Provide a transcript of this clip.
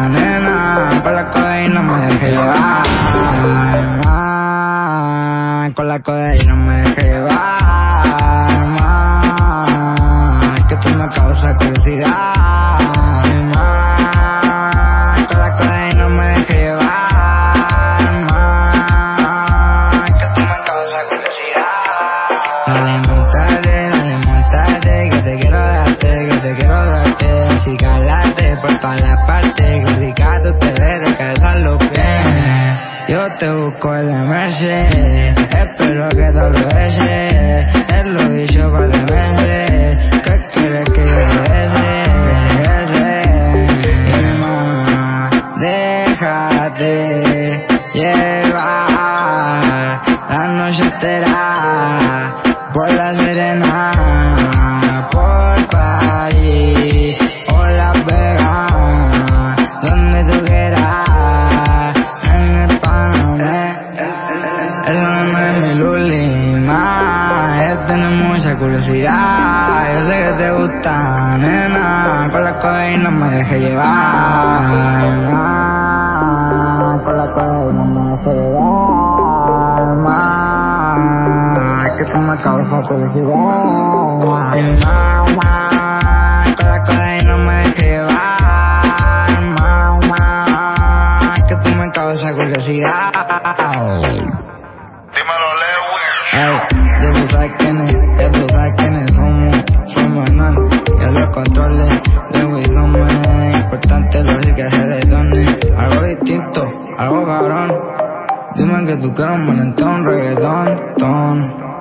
nena, con la codeína me dejé llevar, con la codeína me dejé llevar, que tú me causas curiosidad, con la codeína me dejé llevar, que tú me causas curiosidad. Dale montarte, que te quiero darte, así calarte por todas las partes, que rica tú te ves de cabeza a los pies. Yo te busco en la Merced, espero que te aproveches, es lo dicho para de meses, ¿qué quieres que yo desee? Y más, déjate llevar la noche entera por la Serena, por París o Las Vegas, donde tú quieras, en el Panamá. Eso no es mi lulima, ella tiene mucha curiosidad, yo sé que te gusta, nena, con la codeína me dejé llevar, con la codeína me dejé llevar, que tú me causas curiosidad, con la codeína me dejé llevar, que tú me causas curiosidad. Dímelo, Lewis. Ey, ya tú sabes quiénes somos Hernán, ya los controles, Lewis no me es importante, lo que se detone, algo distinto, algo cabrón, dime que tú quieres un reggaetón,